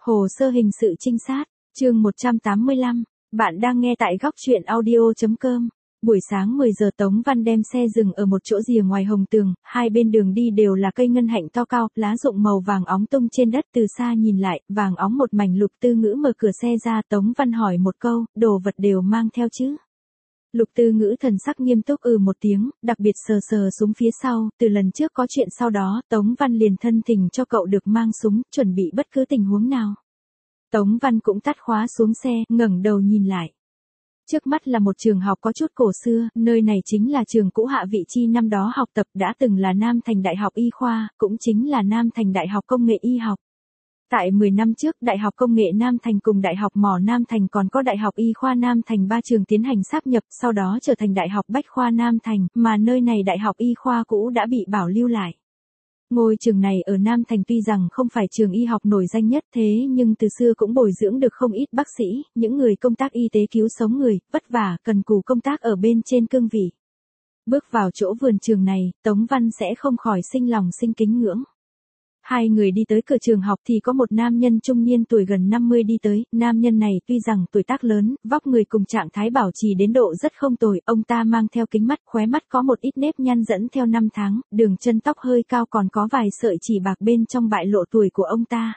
Hồ sơ hình sự trinh sát, chương 185, bạn đang nghe tại góc truyện audio.com. Buổi sáng 10 giờ Tống Văn đem xe dừng ở một chỗ rìa ngoài Hồng Tường, hai bên đường đi đều là cây ngân hạnh to cao, lá rụng màu vàng óng tung trên đất, từ xa nhìn lại, vàng óng một mảnh. Lục Tư Ngữ mở cửa xe ra, Tống Văn hỏi một câu, đồ vật đều mang theo chứ? Lục Tư Ngữ thần sắc nghiêm túc một tiếng, đặc biệt sờ sờ súng phía sau, từ lần trước có chuyện sau đó, Tống Văn liền thân thỉnh cho cậu được mang súng, chuẩn bị bất cứ tình huống nào. Tống Văn cũng tắt khóa xuống xe, ngẩng đầu nhìn lại. Trước mắt là một trường học có chút cổ xưa, nơi này chính là trường cũ Hạ Vị Chi năm đó học tập, đã từng là Nam Thành Đại học Y khoa, cũng chính là Nam Thành Đại học Công nghệ Y học. Tại 10 năm trước, Đại học Công nghệ Nam Thành cùng Đại học Mỏ Nam Thành còn có Đại học Y khoa Nam Thành ba trường tiến hành sáp nhập, sau đó trở thành Đại học Bách khoa Nam Thành, mà nơi này Đại học Y khoa cũ đã bị bảo lưu lại. Ngôi trường này ở Nam Thành tuy rằng không phải trường y học nổi danh nhất, thế nhưng từ xưa cũng bồi dưỡng được không ít bác sĩ, những người công tác y tế cứu sống người, vất vả, cần cù công tác ở bên trên cương vị. Bước vào chỗ vườn trường này, Tống Văn sẽ không khỏi sinh lòng sinh kính ngưỡng. Hai người đi tới cửa trường học thì có một nam nhân trung niên tuổi gần 50 đi tới, nam nhân này tuy rằng tuổi tác lớn, vóc người cùng trạng thái bảo trì đến độ rất không tồi, ông ta mang theo kính mắt, khóe mắt có một ít nếp nhăn dẫn theo năm tháng, đường chân tóc hơi cao còn có vài sợi chỉ bạc bên trong bại lộ tuổi của ông ta.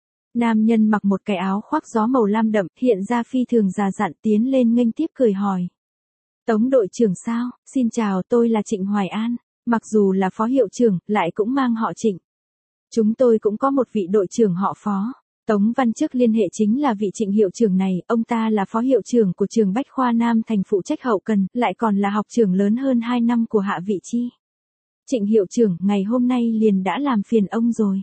Nam nhân mặc một cái áo khoác gió màu lam đậm, hiện ra phi thường già dặn, tiến lên nghênh tiếp cười hỏi. Tống đội trưởng sao, xin chào, tôi là Trịnh Hoài An, mặc dù là phó hiệu trưởng, lại cũng mang họ Trịnh. Chúng tôi cũng có một vị đội trưởng họ Phó. Tống Văn trước liên hệ chính là vị Trịnh hiệu trưởng này, ông ta là phó hiệu trưởng của trường Bách khoa Nam Thành phụ trách hậu cần, lại còn là học trưởng lớn hơn 2 năm của Hạ Vị Chi. Trịnh hiệu trưởng, ngày hôm nay liền đã làm phiền ông rồi.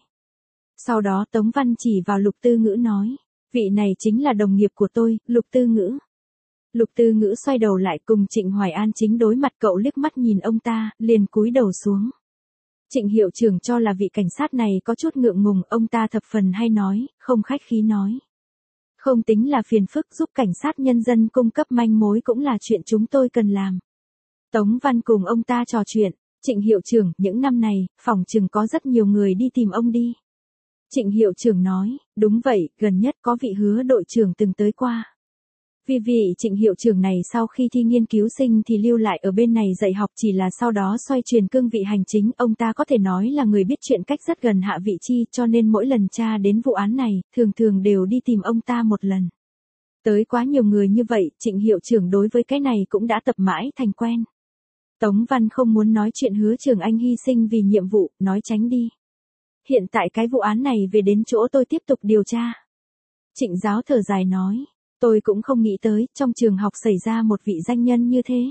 Sau đó Tống Văn chỉ vào Lục Tư Ngữ nói, vị này chính là đồng nghiệp của tôi, Lục Tư Ngữ. Lục Tư Ngữ xoay đầu lại cùng Trịnh Hoài An chính đối mặt, cậu liếc mắt nhìn ông ta, liền cúi đầu xuống. Trịnh hiệu trưởng cho là vị cảnh sát này có chút ngượng ngùng, ông ta thập phần hay nói, không khách khí nói. Không tính là phiền phức, giúp cảnh sát nhân dân cung cấp manh mối cũng là chuyện chúng tôi cần làm. Tống Văn cùng ông ta trò chuyện, Trịnh hiệu trưởng, những năm này, phòng chừng có rất nhiều người đi tìm ông đi. Trịnh hiệu trưởng nói, đúng vậy, gần nhất có vị Hứa đội trưởng từng tới qua. Vì vị Trịnh hiệu trưởng này sau khi thi nghiên cứu sinh thì lưu lại ở bên này dạy học, chỉ là sau đó xoay chuyển cương vị hành chính, ông ta có thể nói là người biết chuyện cách rất gần Hạ Vị Chi, cho nên mỗi lần tra đến vụ án này, thường thường đều đi tìm ông ta một lần. Tới quá nhiều người như vậy, Trịnh hiệu trưởng đối với cái này cũng đã tập mãi thành quen. Tống Văn không muốn nói chuyện Hứa Trường Anh hy sinh vì nhiệm vụ, nói tránh đi. Hiện tại cái vụ án này về đến chỗ tôi tiếp tục điều tra. Trịnh giáo thở dài nói. Tôi cũng không nghĩ tới, trong trường học xảy ra một vị danh nhân như thế.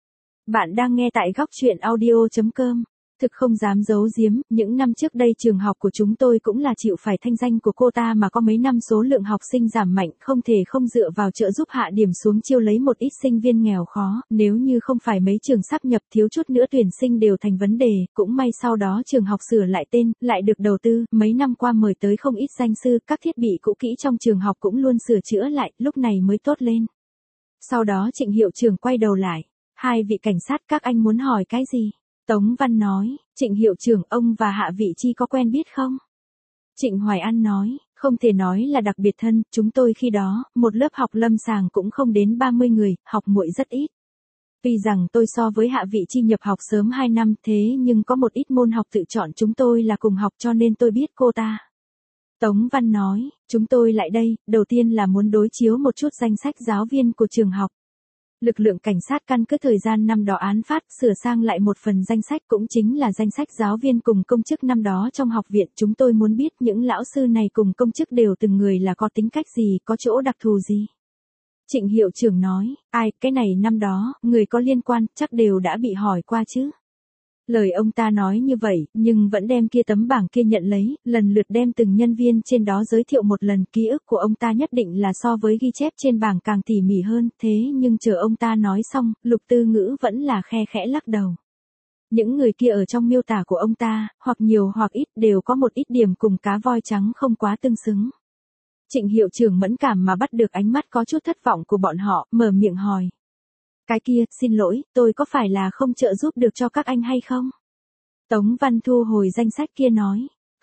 Bạn đang nghe tại góc truyện audio.com. Thực không dám giấu giếm, những năm trước đây trường học của chúng tôi cũng là chịu phải thanh danh của cô ta mà có mấy năm số lượng học sinh giảm mạnh, không thể không dựa vào trợ giúp hạ điểm xuống chiêu lấy một ít sinh viên nghèo khó, nếu như không phải mấy trường sáp nhập thiếu chút nữa tuyển sinh đều thành vấn đề, cũng may sau đó trường học sửa lại tên, lại được đầu tư, mấy năm qua mời tới không ít danh sư, các thiết bị cũ kỹ trong trường học cũng luôn sửa chữa lại, lúc này mới tốt lên. Sau đó Trịnh hiệu trưởng quay đầu lại, hai vị cảnh sát các anh muốn hỏi cái gì? Tống Văn nói, Trịnh hiệu trưởng, ông và Hạ Vị Chi có quen biết không? Trịnh Hoài An nói, không thể nói là đặc biệt thân, chúng tôi khi đó, một lớp học lâm sàng cũng không đến 30 người, học muội rất ít. Tuy rằng tôi so với Hạ Vị Chi nhập học sớm 2 năm, thế nhưng có một ít môn học tự chọn chúng tôi là cùng học cho nên tôi biết cô ta. Tống Văn nói, chúng tôi lại đây, đầu tiên là muốn đối chiếu một chút danh sách giáo viên của trường học. Lực lượng cảnh sát căn cứ thời gian năm đó án phát, sửa sang lại một phần danh sách, cũng chính là danh sách giáo viên cùng công chức năm đó trong học viện. Chúng tôi muốn biết những lão sư này cùng công chức đều từng người là có tính cách gì, có chỗ đặc thù gì. Trịnh hiệu trưởng nói, ai, cái này năm đó, người có liên quan, chắc đều đã bị hỏi qua chứ. Lời ông ta nói như vậy, nhưng vẫn đem kia tấm bảng kia nhận lấy, lần lượt đem từng nhân viên trên đó giới thiệu một lần, ký ức của ông ta nhất định là so với ghi chép trên bảng càng tỉ mỉ hơn, thế nhưng chờ ông ta nói xong, Lục Tư Ngữ vẫn là khe khẽ lắc đầu. Những người kia ở trong miêu tả của ông ta, hoặc nhiều hoặc ít đều có một ít điểm cùng cá voi trắng không quá tương xứng. Trịnh hiệu trưởng mẫn cảm mà bắt được ánh mắt có chút thất vọng của bọn họ, mở miệng hỏi. Cái kia, xin lỗi, tôi có phải là không trợ giúp được cho các anh hay không? Tống Văn thu hồi danh sách kia nói.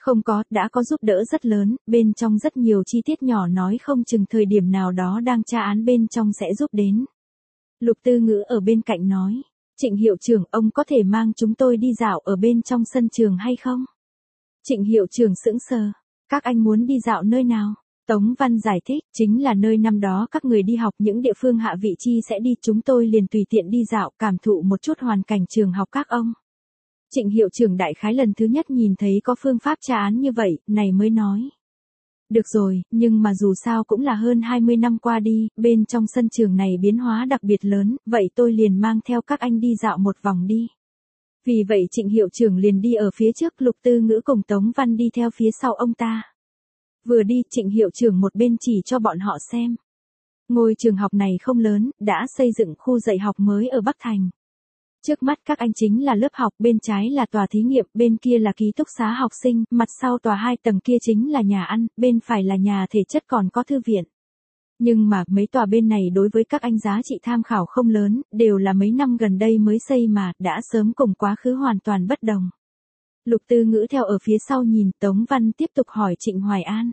Không có, đã có giúp đỡ rất lớn, bên trong rất nhiều chi tiết nhỏ nói không chừng thời điểm nào đó đang tra án bên trong sẽ giúp đến. Lục Tư Ngữ ở bên cạnh nói, Trịnh hiệu trưởng, ông có thể mang chúng tôi đi dạo ở bên trong sân trường hay không? Trịnh hiệu trưởng sững sờ, các anh muốn đi dạo nơi nào? Tống Văn giải thích, chính là nơi năm đó các người đi học, những địa phương Hạ Vị Chi sẽ đi, chúng tôi liền tùy tiện đi dạo, cảm thụ một chút hoàn cảnh trường học các ông. Trịnh hiệu trưởng đại khái lần thứ nhất nhìn thấy có phương pháp tra án như vậy, này mới nói. Được rồi, nhưng mà dù sao cũng là hơn 20 năm qua đi, bên trong sân trường này biến hóa đặc biệt lớn, vậy tôi liền mang theo các anh đi dạo một vòng đi. Vì vậy Trịnh hiệu trưởng liền đi ở phía trước, Lục Tư Ngữ cùng Tống Văn đi theo phía sau ông ta. Vừa đi, Trịnh hiệu trưởng một bên chỉ cho bọn họ xem. Ngôi trường học này không lớn, đã xây dựng khu dạy học mới ở Bắc Thành. Trước mắt các anh chính là lớp học, bên trái là tòa thí nghiệm, bên kia là ký túc xá học sinh, mặt sau tòa 2 tầng kia chính là nhà ăn, bên phải là nhà thể chất còn có thư viện. Nhưng mà mấy tòa bên này đối với các anh giá trị tham khảo không lớn, đều là mấy năm gần đây mới xây mà, đã sớm cùng quá khứ hoàn toàn bất đồng. Lục Tư Ngữ theo ở phía sau nhìn, Tống Văn tiếp tục hỏi Trịnh Hoài An.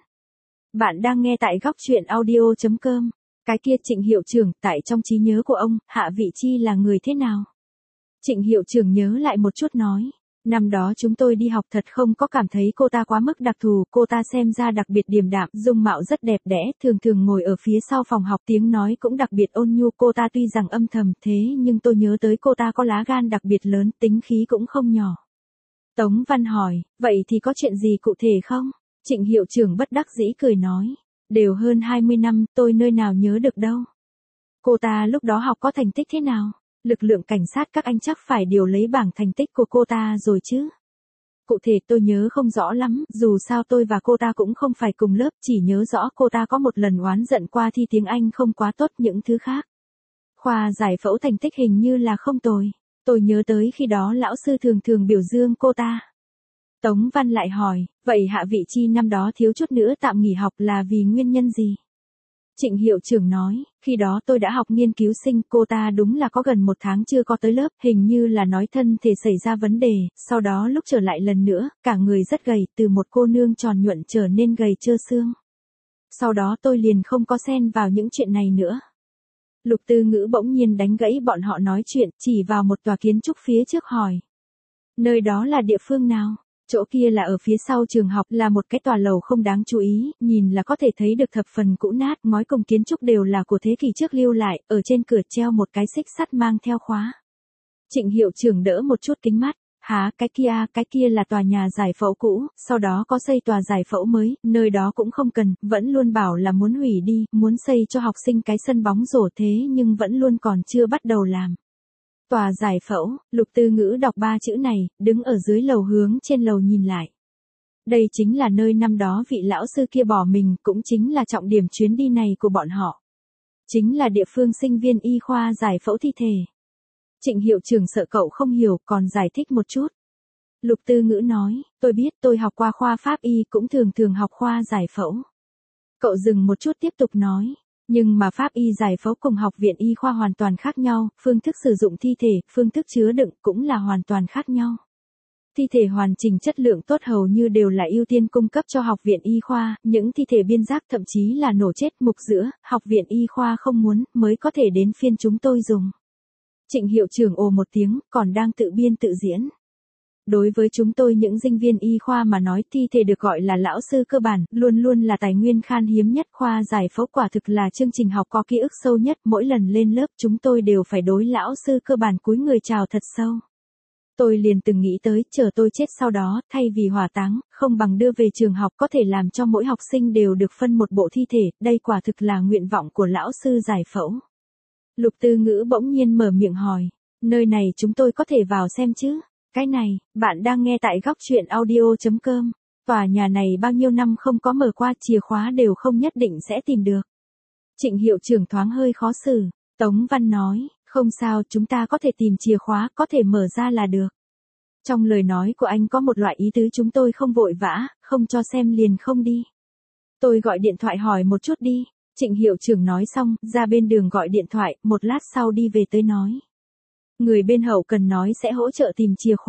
Bạn đang nghe tại góc truyện audio.com. Cái kia Trịnh hiệu trưởng, tại trong trí nhớ của ông, Hạ Vị Chi là người thế nào? Trịnh hiệu trưởng nhớ lại một chút nói. Năm đó chúng tôi đi học thật không có cảm thấy cô ta quá mức đặc thù, cô ta xem ra đặc biệt điềm đạm, dung mạo rất đẹp đẽ, thường thường ngồi ở phía sau phòng học, tiếng nói cũng đặc biệt ôn nhu, cô ta tuy rằng âm thầm thế nhưng tôi nhớ tới cô ta có lá gan đặc biệt lớn, tính khí cũng không nhỏ. Tống Văn hỏi, vậy thì có chuyện gì cụ thể không? Trịnh hiệu trưởng bất đắc dĩ cười nói, đều hơn 20 năm, tôi nơi nào nhớ được đâu. Cô ta lúc đó học có thành tích thế nào? Lực lượng cảnh sát các anh chắc phải điều lấy bảng thành tích của cô ta rồi chứ. Cụ thể tôi nhớ không rõ lắm, dù sao tôi và cô ta cũng không phải cùng lớp, chỉ nhớ rõ cô ta có một lần oán giận qua thi tiếng Anh không quá tốt, những thứ khác. Khoa giải phẫu thành tích hình như là không tồi. Tôi nhớ tới khi đó lão sư thường thường biểu dương cô ta. Tống Văn lại hỏi, vậy Hạ Vị Chi năm đó thiếu chút nữa tạm nghỉ học là vì nguyên nhân gì? Trịnh hiệu trưởng nói, khi đó tôi đã học nghiên cứu sinh, cô ta đúng là có gần 1 tháng chưa có tới lớp, hình như là nói thân thể xảy ra vấn đề, sau đó lúc trở lại lần nữa, cả người rất gầy, từ một cô nương tròn nhuận trở nên gầy trơ xương. Sau đó tôi liền không có xen vào những chuyện này nữa. Lục Tư Ngữ bỗng nhiên đánh gãy bọn họ nói chuyện, chỉ vào một tòa kiến trúc phía trước hỏi. Nơi đó là địa phương nào? Chỗ kia là ở phía sau trường học, là một cái tòa lầu không đáng chú ý, nhìn là có thể thấy được thập phần cũ nát, ngói cùng kiến trúc đều là của thế kỷ trước lưu lại, ở trên cửa treo một cái xích sắt mang theo khóa. Trịnh hiệu trưởng đỡ một chút kính mắt, hả, cái kia là tòa nhà giải phẫu cũ, sau đó có xây tòa giải phẫu mới, nơi đó cũng không cần, vẫn luôn bảo là muốn hủy đi, muốn xây cho học sinh cái sân bóng rổ thế nhưng vẫn luôn còn chưa bắt đầu làm. Tòa giải phẫu, Lục Tư Ngữ đọc 3 chữ này, đứng ở dưới lầu hướng trên lầu nhìn lại. Đây chính là nơi năm đó vị lão sư kia bỏ mình, cũng chính là trọng điểm chuyến đi này của bọn họ. Chính là địa phương sinh viên y khoa giải phẫu thi thể. Trịnh hiệu trưởng sợ cậu không hiểu, còn giải thích một chút. Lục Tư Ngữ nói, tôi biết, tôi học qua khoa pháp y, cũng thường học khoa giải phẫu. Cậu dừng một chút tiếp tục nói. Nhưng mà pháp y giải phẫu cùng học viện y khoa hoàn toàn khác nhau, phương thức sử dụng thi thể, phương thức chứa đựng cũng là hoàn toàn khác nhau. Thi thể hoàn chỉnh chất lượng tốt hầu như đều là ưu tiên cung cấp cho học viện y khoa, những thi thể biên giác thậm chí là nổ chết mục giữa, học viện y khoa không muốn, mới có thể đến phiên chúng tôi dùng. Trịnh hiệu trưởng ồ một tiếng, còn đang tự biên tự diễn. Đối với chúng tôi những sinh viên y khoa mà nói, thi thể được gọi là lão sư cơ bản, luôn luôn là tài nguyên khan hiếm nhất, khoa giải phẫu quả thực là chương trình học có ký ức sâu nhất, mỗi lần lên lớp chúng tôi đều phải đối lão sư cơ bản cúi người chào thật sâu. Tôi liền từng nghĩ tới, chờ tôi chết sau đó, thay vì hỏa táng, không bằng đưa về trường học, có thể làm cho mỗi học sinh đều được phân một bộ thi thể, đây quả thực là nguyện vọng của lão sư giải phẫu. Lục Tư Ngữ bỗng nhiên mở miệng hỏi, nơi này chúng tôi có thể vào xem chứ? Cái này, bạn đang nghe tại góc truyện audio.com. Tòa nhà này bao nhiêu năm không có mở qua, chìa khóa đều không nhất định sẽ tìm được. Trịnh hiệu trưởng thoáng hơi khó xử. Tống Văn nói, không sao, chúng ta có thể tìm chìa khóa, có thể mở ra là được. Trong lời nói của anh có một loại ý tứ chúng tôi không vội vã, không cho xem liền không đi. Tôi gọi điện thoại hỏi một chút đi. Trịnh hiệu trưởng nói xong, ra bên đường gọi điện thoại, một lát sau đi về tới nói. Người bên hậu cần nói sẽ hỗ trợ tìm chìa khóa.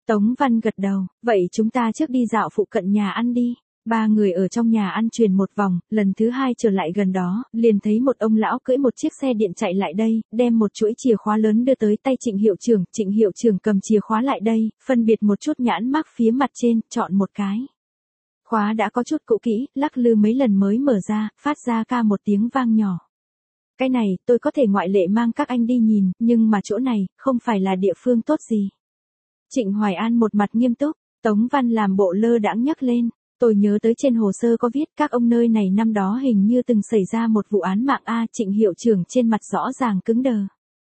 Tống Văn gật đầu, vậy chúng ta trước đi dạo phụ cận nhà ăn đi. Ba người ở trong nhà ăn truyền một vòng, lần thứ hai trở lại gần đó, liền thấy một ông lão cưỡi một chiếc xe điện chạy lại đây, đem một chuỗi chìa khóa lớn đưa tới tay Trịnh hiệu trưởng cầm chìa khóa lại đây, phân biệt một chút nhãn mác phía mặt trên, chọn một cái. Khóa đã có chút cũ kỹ, lắc lư mấy lần mới mở ra, phát ra ca một tiếng vang nhỏ. Cái này, tôi có thể ngoại lệ mang các anh đi nhìn, nhưng mà chỗ này, không phải là địa phương tốt gì. Trịnh Hoài An một mặt nghiêm túc, Tống Văn làm bộ lơ đãng nhắc lên. Tôi nhớ tới trên hồ sơ có viết các ông nơi này năm đó hình như từng xảy ra một vụ án mạng Trịnh hiệu trưởng trên mặt rõ ràng cứng đờ.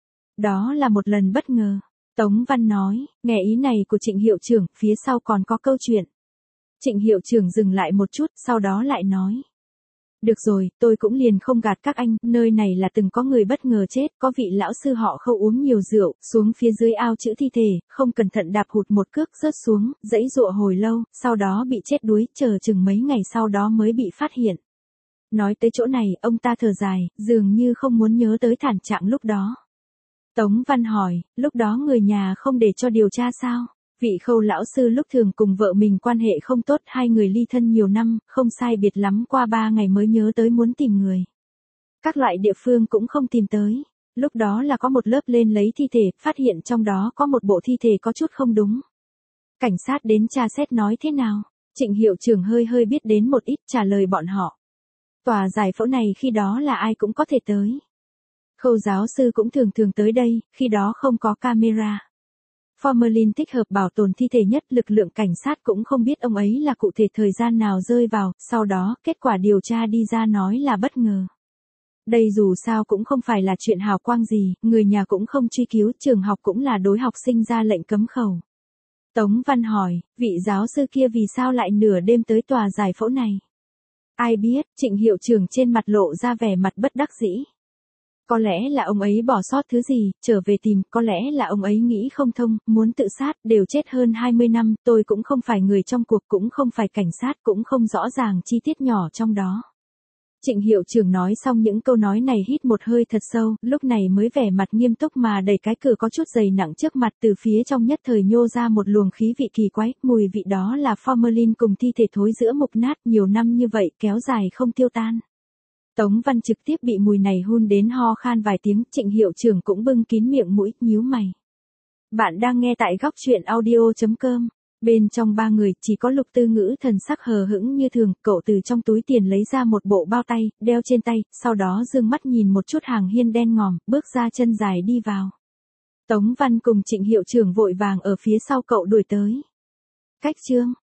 Đó là một lần bất ngờ. Tống Văn nói, nghe ý này của Trịnh hiệu trưởng, phía sau còn có câu chuyện. Trịnh hiệu trưởng dừng lại một chút, sau đó lại nói. Được rồi, tôi cũng liền không gạt các anh, nơi này là từng có người bất ngờ chết, có vị lão sư họ Khâu uống nhiều rượu, xuống phía dưới ao chữ thi thể, không cẩn thận đạp hụt một cước rớt xuống, giãy giụa hồi lâu, sau đó bị chết đuối, chờ chừng mấy ngày sau đó mới bị phát hiện. Nói tới chỗ này, ông ta thở dài, dường như không muốn nhớ tới thảm trạng lúc đó. Tống Văn hỏi, lúc đó người nhà không để cho điều tra sao? Vị Khâu lão sư lúc thường cùng vợ mình quan hệ không tốt, hai người ly thân nhiều năm, không sai biệt lắm qua 3 ngày mới nhớ tới muốn tìm người. Các loại địa phương cũng không tìm tới. Lúc đó là có một lớp lên lấy thi thể, phát hiện trong đó có một bộ thi thể có chút không đúng. Cảnh sát đến tra xét nói thế nào? Trịnh hiệu trưởng hơi biết đến một ít, trả lời bọn họ. Tòa giải phẫu này khi đó là ai cũng có thể tới. Khâu giáo sư cũng thường tới đây, khi đó không có camera. Formalin thích hợp bảo tồn thi thể nhất, lực lượng cảnh sát cũng không biết ông ấy là cụ thể thời gian nào rơi vào, sau đó, kết quả điều tra đi ra nói là bất ngờ. Đây dù sao cũng không phải là chuyện hào quang gì, người nhà cũng không truy cứu, trường học cũng là đối học sinh ra lệnh cấm khẩu. Tống Văn hỏi, vị giáo sư kia vì sao lại nửa đêm tới tòa giải phẫu này? Ai biết, Trịnh hiệu trưởng trên mặt lộ ra vẻ mặt bất đắc dĩ. Có lẽ là ông ấy bỏ sót thứ gì, trở về tìm, có lẽ là ông ấy nghĩ không thông, muốn tự sát, đều chết hơn 20 năm, tôi cũng không phải người trong cuộc, cũng không phải cảnh sát, cũng không rõ ràng chi tiết nhỏ trong đó. Trịnh hiệu trưởng nói xong những câu nói này hít một hơi thật sâu, lúc này mới vẻ mặt nghiêm túc mà đẩy cái cửa có chút dày nặng trước mặt, từ phía trong nhất thời nhô ra một luồng khí vị kỳ quái, mùi vị đó là formalin cùng thi thể thối giữa mục nát nhiều năm như vậy, kéo dài không tiêu tan. Tống Văn trực tiếp bị mùi này hun đến ho khan vài tiếng, Trịnh hiệu trưởng cũng bưng kín miệng mũi, nhíu mày. Bạn đang nghe tại góc truyện audio.com. Bên trong ba người, chỉ có Lục Tư Ngữ thần sắc hờ hững như thường, cậu từ trong túi tiền lấy ra một bộ bao tay, đeo trên tay, sau đó dương mắt nhìn một chút hàng hiên đen ngòm, bước ra chân dài đi vào. Tống Văn cùng Trịnh hiệu trưởng vội vàng ở phía sau cậu đuổi tới. Cách chương.